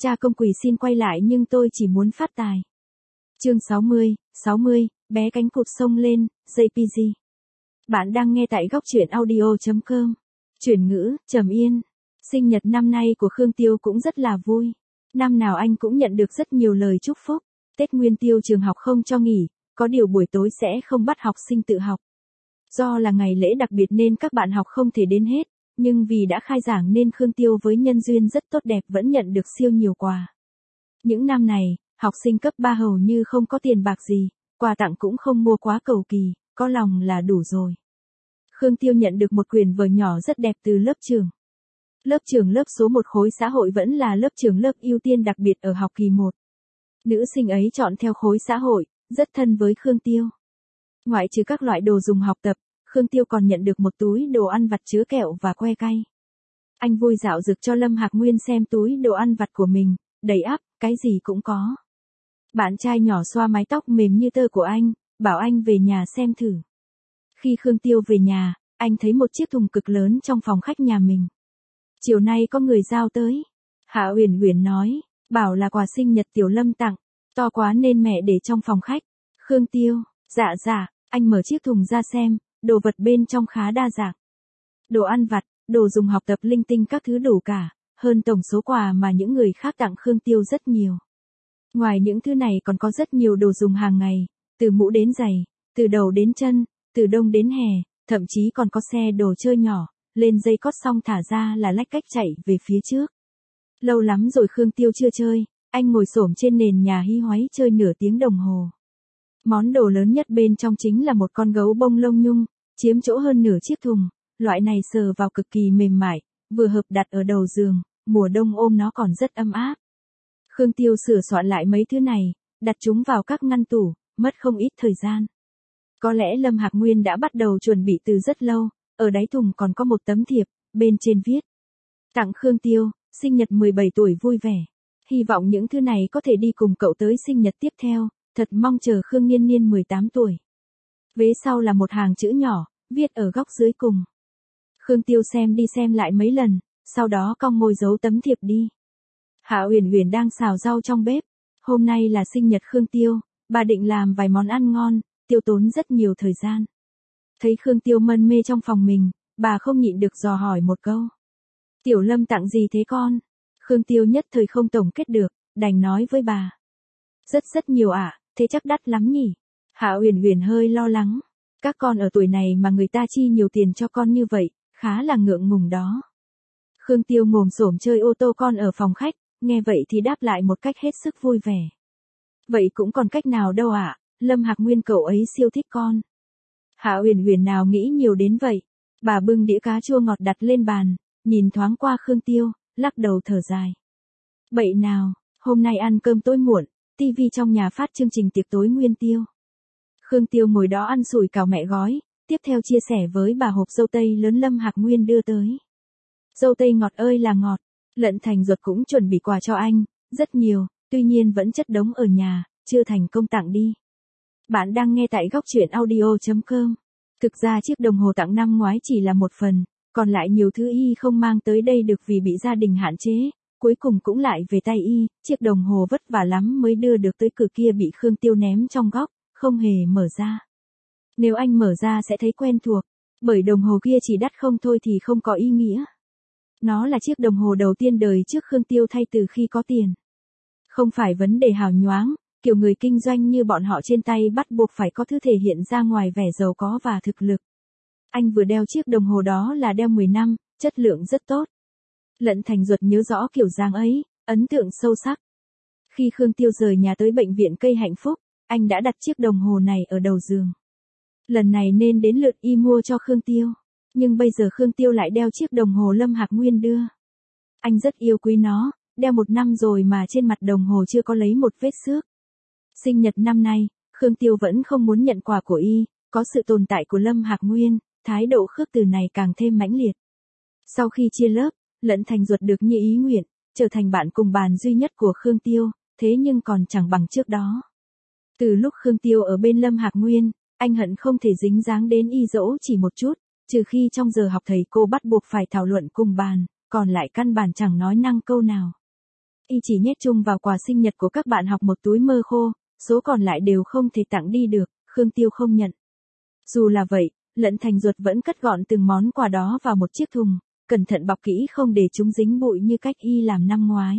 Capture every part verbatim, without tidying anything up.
Cha công quỳ xin quay lại nhưng tôi chỉ muốn phát tài. Chương sáu mươi, sáu mươi, bé cánh cụt sông lên, gi pê giê. Bạn đang nghe tại góc truyện audio chấm com. Chuyển ngữ, Trầm Yên. Sinh nhật năm nay của Khương Tiêu cũng rất là vui. Năm nào anh cũng nhận được rất nhiều lời chúc phúc. Tết Nguyên Tiêu trường học không cho nghỉ, có điều buổi tối sẽ không bắt học sinh tự học. Do là ngày lễ đặc biệt nên các bạn học không thể đến hết, nhưng vì đã khai giảng nên Khương Tiêu với nhân duyên rất tốt đẹp vẫn nhận được siêu nhiều quà. Những năm này, học sinh cấp ba hầu như không có tiền bạc gì, quà tặng cũng không mua quá cầu kỳ, có lòng là đủ rồi. Khương Tiêu nhận được một quyển vở nhỏ rất đẹp từ lớp trưởng. Lớp trưởng lớp số một khối xã hội vẫn là lớp trưởng lớp ưu tiên đặc biệt ở học kỳ một. Nữ sinh ấy chọn theo khối xã hội, rất thân với Khương Tiêu. Ngoại trừ các loại đồ dùng học tập, Khương Tiêu còn nhận được một túi đồ ăn vặt chứa kẹo và que cay. Anh vui dạo dực cho Lâm Hạc Nguyên xem túi đồ ăn vặt của mình, đầy ắp, cái gì cũng có. Bạn trai nhỏ xoa mái tóc mềm như tơ của anh, bảo anh về nhà xem thử. Khi Khương Tiêu về nhà, anh thấy một chiếc thùng cực lớn trong phòng khách nhà mình. Chiều nay có người giao tới. Hạ Uyển Uyển nói, bảo là quà sinh nhật Tiểu Lâm tặng, to quá nên mẹ để trong phòng khách. Khương Tiêu, dạ dạ, anh mở chiếc thùng ra xem, đồ vật bên trong khá đa dạng. Đồ ăn vặt, đồ dùng học tập linh tinh các thứ đủ cả, hơn tổng số quà mà những người khác tặng Khương Tiêu rất nhiều. Ngoài những thứ này còn có rất nhiều đồ dùng hàng ngày, từ mũ đến giày, từ đầu đến chân, từ đông đến hè, thậm chí còn có xe đồ chơi nhỏ, lên dây cót xong thả ra là lách cách chạy về phía trước. Lâu lắm rồi Khương Tiêu chưa chơi, anh ngồi xổm trên nền nhà hí hoáy chơi nửa tiếng đồng hồ. Món đồ lớn nhất bên trong chính là một con gấu bông lông nhung, chiếm chỗ hơn nửa chiếc thùng, loại này sờ vào cực kỳ mềm mại, vừa hợp đặt ở đầu giường, mùa đông ôm nó còn rất ấm áp. Khương Tiêu sửa soạn lại mấy thứ này, đặt chúng vào các ngăn tủ, mất không ít thời gian. Có lẽ Lâm Hạc Nguyên đã bắt đầu chuẩn bị từ rất lâu, ở đáy thùng còn có một tấm thiệp, bên trên viết. Tặng Khương Tiêu, sinh nhật mười bảy tuổi vui vẻ. Hy vọng những thứ này có thể đi cùng cậu tới sinh nhật tiếp theo, thật mong chờ Khương Niên Niên mười tám tuổi. Vế sau là một hàng chữ nhỏ, viết ở góc dưới cùng. Khương Tiêu xem đi xem lại mấy lần, sau đó cong môi giấu tấm thiệp đi. Hạ Uyển Uyển đang xào rau trong bếp. Hôm nay là sinh nhật Khương Tiêu, bà định làm vài món ăn ngon, tiêu tốn rất nhiều thời gian. Thấy Khương Tiêu mân mê trong phòng mình, bà không nhịn được dò hỏi một câu. Tiểu Lâm tặng gì thế con? Khương Tiêu nhất thời không tổng kết được, đành nói với bà. Rất rất nhiều ạ, à, thế chắc đắt lắm nhỉ? Hạ Uyển Uyển hơi lo lắng. Các con ở tuổi này mà người ta chi nhiều tiền cho con như vậy, khá là ngượng ngùng đó. Khương Tiêu ngồm xổm chơi ô tô con ở phòng khách, nghe vậy thì đáp lại một cách hết sức vui vẻ. Vậy cũng còn cách nào đâu ạ, à, Lâm Hạc Nguyên cậu ấy siêu thích con. Hạ Uyển Uyển nào nghĩ nhiều đến vậy. Bà bưng đĩa cá chua ngọt đặt lên bàn, nhìn thoáng qua Khương Tiêu, lắc đầu thở dài. Bậy nào, hôm nay ăn cơm tối muộn, tivi trong nhà phát chương trình tiệc tối Nguyên Tiêu. Khương Tiêu ngồi đó ăn sủi cảo mẹ gói, tiếp theo chia sẻ với bà hộp dâu tây lớn Lâm Hạc Nguyên đưa tới. Dâu tây ngọt ơi là ngọt, Lận Thành Duật cũng chuẩn bị quà cho anh, rất nhiều, tuy nhiên vẫn chất đống ở nhà, chưa thành công tặng đi. Bạn đang nghe tại góc truyện audio chấm com. Thực ra chiếc đồng hồ tặng năm ngoái chỉ là một phần, còn lại nhiều thứ y không mang tới đây được vì bị gia đình hạn chế, cuối cùng cũng lại về tay y, chiếc đồng hồ vất vả lắm mới đưa được tới cửa kia bị Khương Tiêu ném trong góc, không hề mở ra. Nếu anh mở ra sẽ thấy quen thuộc, bởi đồng hồ kia chỉ đắt không thôi thì không có ý nghĩa. Nó là chiếc đồng hồ đầu tiên đời trước Khương Tiêu thay từ khi có tiền. Không phải vấn đề hào nhoáng, kiểu người kinh doanh như bọn họ trên tay bắt buộc phải có thứ thể hiện ra ngoài vẻ giàu có và thực lực. Anh vừa đeo chiếc đồng hồ đó là đeo mười năm, chất lượng rất tốt. Lận Thành Duật nhớ rõ kiểu dáng ấy, ấn tượng sâu sắc. Khi Khương Tiêu rời nhà tới bệnh viện Cây Hạnh Phúc, anh đã đặt chiếc đồng hồ này ở đầu giường. Lần này nên đến lượt y mua cho Khương Tiêu, nhưng bây giờ Khương Tiêu lại đeo chiếc đồng hồ Lâm Hạc Nguyên đưa. Anh rất yêu quý nó, đeo một năm rồi mà trên mặt đồng hồ chưa có lấy một vết xước. Sinh nhật năm nay, Khương Tiêu vẫn không muốn nhận quà của y, có sự tồn tại của Lâm Hạc Nguyên, thái độ khước từ này càng thêm mãnh liệt. Sau khi chia lớp, Lận Thành Duật được như ý nguyện, trở thành bạn cùng bàn duy nhất của Khương Tiêu, thế nhưng còn chẳng bằng trước đó. Từ lúc Khương Tiêu ở bên Lâm Hạc Nguyên, anh hận không thể dính dáng đến y dỗ chỉ một chút, trừ khi trong giờ học thầy cô bắt buộc phải thảo luận cùng bàn, còn lại căn bản chẳng nói năng câu nào. Y chỉ nhét chung vào quà sinh nhật của các bạn học một túi mơ khô, số còn lại đều không thể tặng đi được, Khương Tiêu không nhận. Dù là vậy, Lận Thành Duật vẫn cất gọn từng món quà đó vào một chiếc thùng, cẩn thận bọc kỹ không để chúng dính bụi như cách Y làm năm ngoái.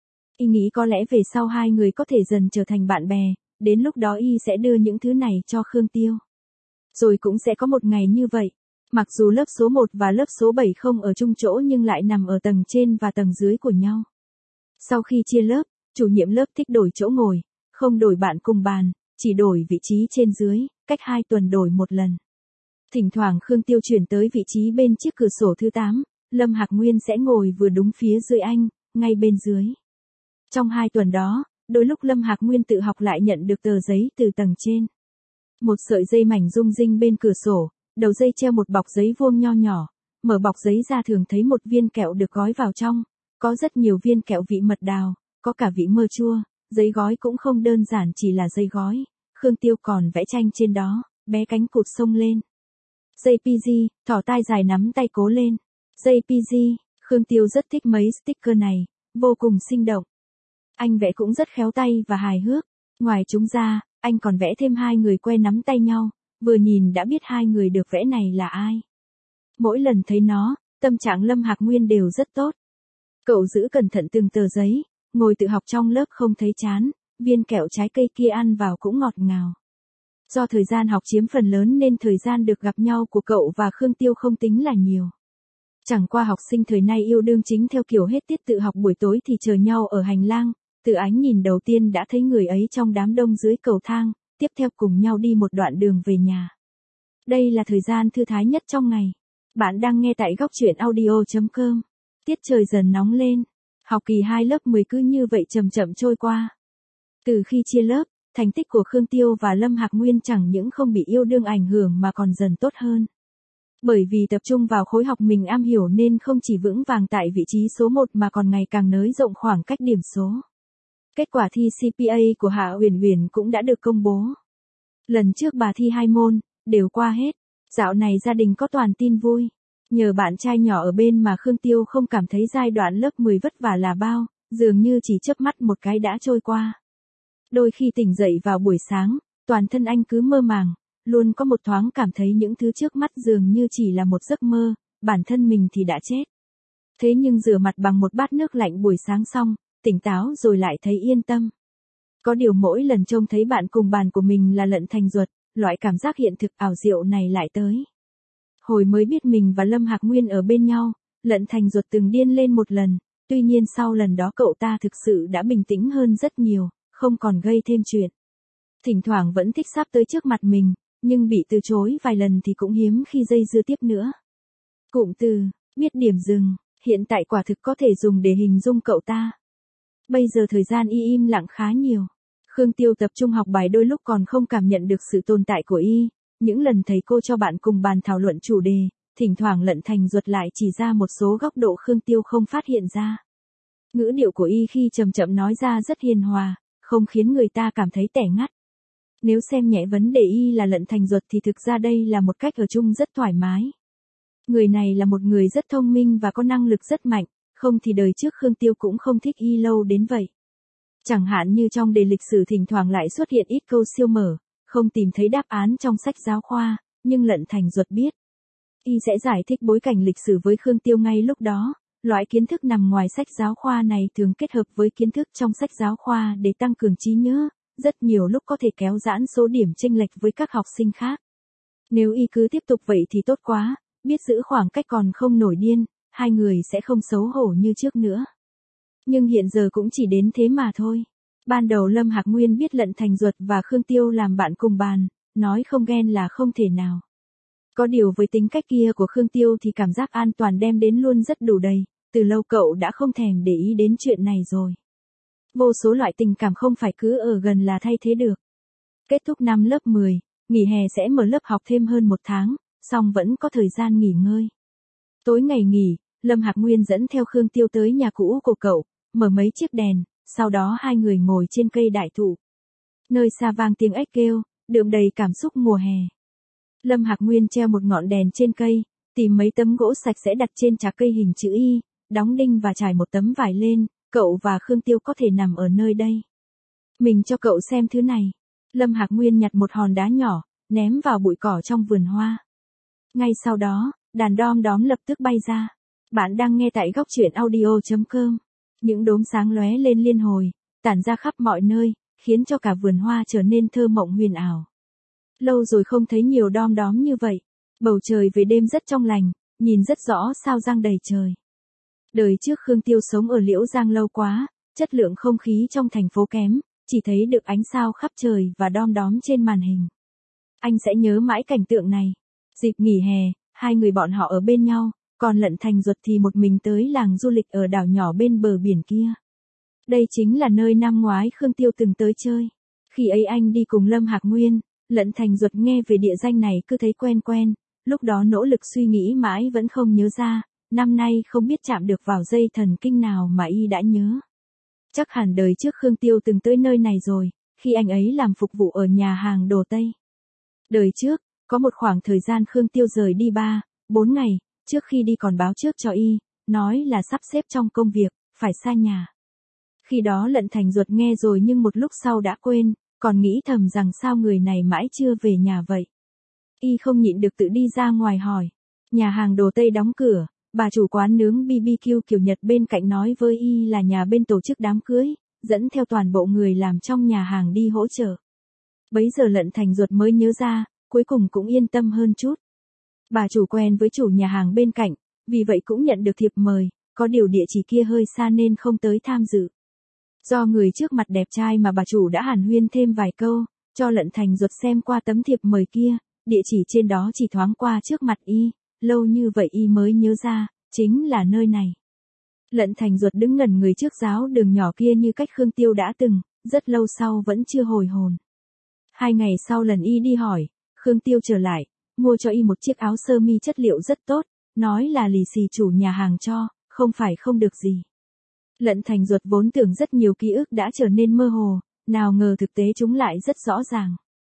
Y nghĩ có lẽ về sau hai người có thể dần trở thành bạn bè, đến lúc đó Y sẽ đưa những thứ này cho Khương Tiêu. Rồi cũng sẽ có một ngày như vậy. Mặc dù lớp số một và lớp số bảy không ở chung chỗ nhưng lại nằm ở tầng trên và tầng dưới của nhau. Sau khi chia lớp, chủ nhiệm lớp thích đổi chỗ ngồi, không đổi bạn cùng bàn, chỉ đổi vị trí trên dưới, cách hai tuần đổi một lần. Thỉnh thoảng Khương Tiêu chuyển tới vị trí bên chiếc cửa sổ thứ tám, Lâm Hạc Nguyên sẽ ngồi vừa đúng phía dưới anh, ngay bên dưới. Trong hai tuần đó, đôi lúc Lâm Hạc Nguyên tự học lại nhận được tờ giấy từ tầng trên. Một sợi dây mảnh rung rinh bên cửa sổ, đầu dây treo một bọc giấy vuông nho nhỏ, mở bọc giấy ra thường thấy một viên kẹo được gói vào trong, có rất nhiều viên kẹo vị mật đào, có cả vị mơ chua, giấy gói cũng không đơn giản chỉ là giấy gói, Khương Tiêu còn vẽ tranh trên đó, bé cánh cụt xông lên. gi pê giê, thỏ tai dài nắm tay cố lên. gi pê giê, Khương Tiêu rất thích mấy sticker này, vô cùng sinh động. Anh vẽ cũng rất khéo tay và hài hước, ngoài chúng ra, anh còn vẽ thêm hai người que nắm tay nhau, vừa nhìn đã biết hai người được vẽ này là ai. Mỗi lần thấy nó, tâm trạng Lâm Hạc Nguyên đều rất tốt. Cậu giữ cẩn thận từng tờ giấy, ngồi tự học trong lớp không thấy chán, viên kẹo trái cây kia ăn vào cũng ngọt ngào. Do thời gian học chiếm phần lớn nên thời gian được gặp nhau của cậu và Khương Tiêu không tính là nhiều. Chẳng qua học sinh thời nay yêu đương chính theo kiểu hết tiết tự học buổi tối thì chờ nhau ở hành lang, từ ánh nhìn đầu tiên đã thấy người ấy trong đám đông dưới cầu thang, tiếp theo cùng nhau đi một đoạn đường về nhà. Đây là thời gian thư thái nhất trong ngày. Bạn đang nghe tại góc truyện audio chấm com. Tiết trời dần nóng lên. Học kỳ hai lớp mười cứ như vậy chậm chậm trôi qua. Từ khi chia lớp, thành tích của Khương Tiêu và Lâm Hạc Nguyên chẳng những không bị yêu đương ảnh hưởng mà còn dần tốt hơn. Bởi vì tập trung vào khối học mình am hiểu nên không chỉ vững vàng tại vị trí số một mà còn ngày càng nới rộng khoảng cách điểm số. Kết quả thi xê pê a của Hạ Uyển Uyển cũng đã được công bố. Lần trước bà thi hai môn, đều qua hết. Dạo này gia đình có toàn tin vui. Nhờ bạn trai nhỏ ở bên mà Khương Tiêu không cảm thấy giai đoạn lớp mười vất vả là bao, dường như chỉ chớp mắt một cái đã trôi qua. Đôi khi tỉnh dậy vào buổi sáng, toàn thân anh cứ mơ màng, luôn có một thoáng cảm thấy những thứ trước mắt dường như chỉ là một giấc mơ, bản thân mình thì đã chết. Thế nhưng rửa mặt bằng một bát nước lạnh buổi sáng xong, tỉnh táo rồi lại thấy yên tâm. Có điều mỗi lần trông thấy bạn cùng bàn của mình là Lận Thành Duật, loại cảm giác hiện thực ảo diệu này lại tới. Hồi mới biết mình và Lâm Hạc Nguyên ở bên nhau, Lận Thành Duật từng điên lên một lần, tuy nhiên sau lần đó cậu ta thực sự đã bình tĩnh hơn rất nhiều, không còn gây thêm chuyện. Thỉnh thoảng vẫn thích sắp tới trước mặt mình, nhưng bị từ chối vài lần thì cũng hiếm khi dây dưa tiếp nữa. Cụm từ, biết điểm dừng, hiện tại quả thực có thể dùng để hình dung cậu ta. Bây giờ thời gian y im lặng khá nhiều. Khương Tiêu tập trung học bài đôi lúc còn không cảm nhận được sự tồn tại của y. Những lần thầy cô cho bạn cùng bàn thảo luận chủ đề, thỉnh thoảng Lận Thành Duật lại chỉ ra một số góc độ Khương Tiêu không phát hiện ra. Ngữ điệu của y khi chậm chậm nói ra rất hiền hòa, không khiến người ta cảm thấy tẻ ngắt. Nếu xem nhẹ vấn đề y là Lận Thành Duật thì thực ra đây là một cách ở chung rất thoải mái. Người này là một người rất thông minh và có năng lực rất mạnh, không thì đời trước Khương Tiêu cũng không thích y lâu đến vậy. Chẳng hạn như trong đề lịch sử thỉnh thoảng lại xuất hiện ít câu siêu mở, không tìm thấy đáp án trong sách giáo khoa, nhưng Lận Thành Duật biết. Y sẽ giải thích bối cảnh lịch sử với Khương Tiêu ngay lúc đó, loại kiến thức nằm ngoài sách giáo khoa này thường kết hợp với kiến thức trong sách giáo khoa để tăng cường trí nhớ, rất nhiều lúc có thể kéo giãn số điểm chênh lệch với các học sinh khác. Nếu y cứ tiếp tục vậy thì tốt quá, biết giữ khoảng cách còn không nổi điên, hai người sẽ không xấu hổ như trước nữa. Nhưng hiện giờ cũng chỉ đến thế mà thôi. Ban đầu Lâm Hạc Nguyên biết Lận Thành Duật và Khương Tiêu làm bạn cùng bàn, nói không ghen là không thể nào. Có điều với tính cách kia của Khương Tiêu thì cảm giác an toàn đem đến luôn rất đủ đầy, từ lâu cậu đã không thèm để ý đến chuyện này rồi. Vô số loại tình cảm không phải cứ ở gần là thay thế được. Kết thúc năm lớp mười, nghỉ hè sẽ mở lớp học thêm hơn một tháng, song vẫn có thời gian nghỉ ngơi. Tối ngày nghỉ, Lâm Hạc Nguyên dẫn theo Khương Tiêu tới nhà cũ của cậu, mở mấy chiếc đèn, sau đó hai người ngồi trên cây đại thụ. Nơi xa vang tiếng ếch kêu, đượm đầy cảm xúc mùa hè. Lâm Hạc Nguyên treo một ngọn đèn trên cây, tìm mấy tấm gỗ sạch sẽ đặt trên chạc cây hình chữ Y, đóng đinh và trải một tấm vải lên, cậu và Khương Tiêu có thể nằm ở nơi đây. Mình cho cậu xem thứ này. Lâm Hạc Nguyên nhặt một hòn đá nhỏ, ném vào bụi cỏ trong vườn hoa. Ngay sau đó, đàn đom đóm lập tức bay ra. Bạn đang nghe tại góc truyện audio chấm com. Những đốm sáng lóe lên liên hồi, tản ra khắp mọi nơi, khiến cho cả vườn hoa trở nên thơ mộng huyền ảo. Lâu rồi không thấy nhiều đom đóm như vậy. Bầu trời về đêm rất trong lành, nhìn rất rõ sao giang đầy trời. Đời trước Khương Tiêu sống ở Liễu Giang lâu quá, chất lượng không khí trong thành phố kém, chỉ thấy được ánh sao khắp trời và đom đóm trên màn hình. Anh sẽ nhớ mãi cảnh tượng này. Dịp nghỉ hè, hai người bọn họ ở bên nhau, còn Lận Thành Duật thì một mình tới làng du lịch ở đảo nhỏ bên bờ biển kia. Đây chính là nơi năm ngoái Khương Tiêu từng tới chơi. Khi ấy anh đi cùng Lâm Hạc Nguyên, Lận Thành Duật nghe về địa danh này cứ thấy quen quen, lúc đó nỗ lực suy nghĩ mãi vẫn không nhớ ra, năm nay không biết chạm được vào dây thần kinh nào mà y đã nhớ. Chắc hẳn đời trước Khương Tiêu từng tới nơi này rồi, khi anh ấy làm phục vụ ở nhà hàng đồ Tây. Đời trước, có một khoảng thời gian Khương Tiêu rời đi ba, bốn ngày, trước khi đi còn báo trước cho y, nói là sắp xếp trong công việc, phải xa nhà. Khi đó Lận Thành Duật nghe rồi nhưng một lúc sau đã quên, còn nghĩ thầm rằng sao người này mãi chưa về nhà vậy. Y không nhịn được tự đi ra ngoài hỏi. Nhà hàng đồ Tây đóng cửa, bà chủ quán nướng bê bê kiu kiểu Nhật bên cạnh nói với y là nhà bên tổ chức đám cưới, dẫn theo toàn bộ người làm trong nhà hàng đi hỗ trợ. Bấy giờ Lận Thành Duật mới nhớ ra, cuối cùng cũng yên tâm hơn chút. Bà chủ quen với chủ nhà hàng bên cạnh, vì vậy cũng nhận được thiệp mời, có điều địa chỉ kia hơi xa nên không tới tham dự. Do người trước mặt đẹp trai mà bà chủ đã hàn huyên thêm vài câu, cho Lận Thành Duật xem qua tấm thiệp mời kia, địa chỉ trên đó chỉ thoáng qua trước mặt y, lâu như vậy y mới nhớ ra, chính là nơi này. Lận Thành Duật đứng ngẩn người trước giáo đường nhỏ kia như cách Khương Tiêu đã từng, rất lâu sau vẫn chưa hồi hồn. Hai ngày sau lần y đi hỏi, Khương Tiêu trở lại, mua cho y một chiếc áo sơ mi chất liệu rất tốt, nói là lì xì chủ nhà hàng cho, không phải không được gì. Lận Thành Duật vốn tưởng rất nhiều ký ức đã trở nên mơ hồ, nào ngờ thực tế chúng lại rất rõ ràng.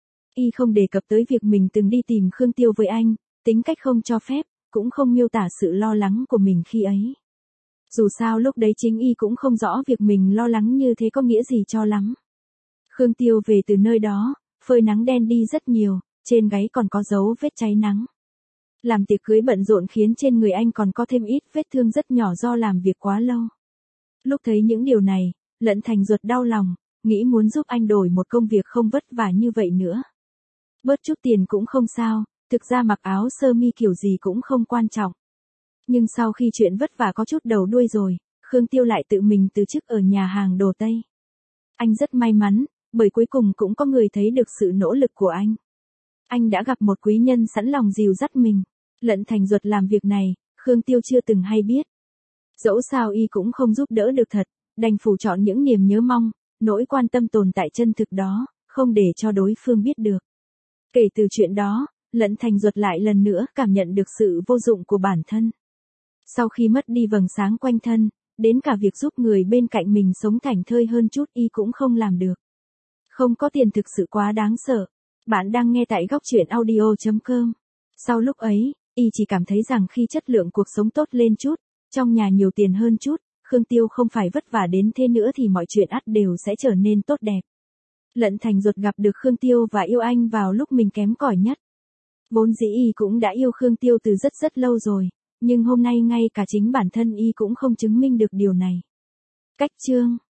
Y không đề cập tới việc mình từng đi tìm Khương Tiêu với anh, tính cách không cho phép, cũng không miêu tả sự lo lắng của mình khi ấy. Dù sao lúc đấy chính y cũng không rõ việc mình lo lắng như thế có nghĩa gì cho lắm. Khương Tiêu về từ nơi đó, phơi nắng đen đi rất nhiều, trên gáy còn có dấu vết cháy nắng. Làm tiệc cưới bận rộn khiến trên người anh còn có thêm ít vết thương rất nhỏ do làm việc quá lâu. Lúc thấy những điều này, Lận Thành Duật đau lòng, nghĩ muốn giúp anh đổi một công việc không vất vả như vậy nữa. Bớt chút tiền cũng không sao, thực ra mặc áo sơ mi kiểu gì cũng không quan trọng. Nhưng sau khi chuyện vất vả có chút đầu đuôi rồi, Khương Tiêu lại tự mình từ chức ở nhà hàng đồ Tây. Anh rất may mắn, bởi cuối cùng cũng có người thấy được sự nỗ lực của anh. Anh đã gặp một quý nhân sẵn lòng dìu dắt mình. Lận Thành Duật làm việc này, Khương Tiêu chưa từng hay biết. Dẫu sao y cũng không giúp đỡ được thật, đành phủ chọn những niềm nhớ mong, nỗi quan tâm tồn tại chân thực đó, không để cho đối phương biết được. Kể từ chuyện đó, Lận Thành Duật lại lần nữa cảm nhận được sự vô dụng của bản thân. Sau khi mất đi vầng sáng quanh thân, đến cả việc giúp người bên cạnh mình sống thảnh thơi hơn chút y cũng không làm được. Không có tiền thực sự quá đáng sợ. Bạn đang nghe tại góc truyện audio chấm com. Sau lúc ấy, y chỉ cảm thấy rằng khi chất lượng cuộc sống tốt lên chút, trong nhà nhiều tiền hơn chút, Khương Tiêu không phải vất vả đến thế nữa thì mọi chuyện ắt đều sẽ trở nên tốt đẹp. Lận Thành Duật gặp được Khương Tiêu và yêu anh vào lúc mình kém cỏi nhất. Vốn dĩ y cũng đã yêu Khương Tiêu từ rất rất lâu rồi, nhưng hôm nay ngay cả chính bản thân y cũng không chứng minh được điều này. Cách chương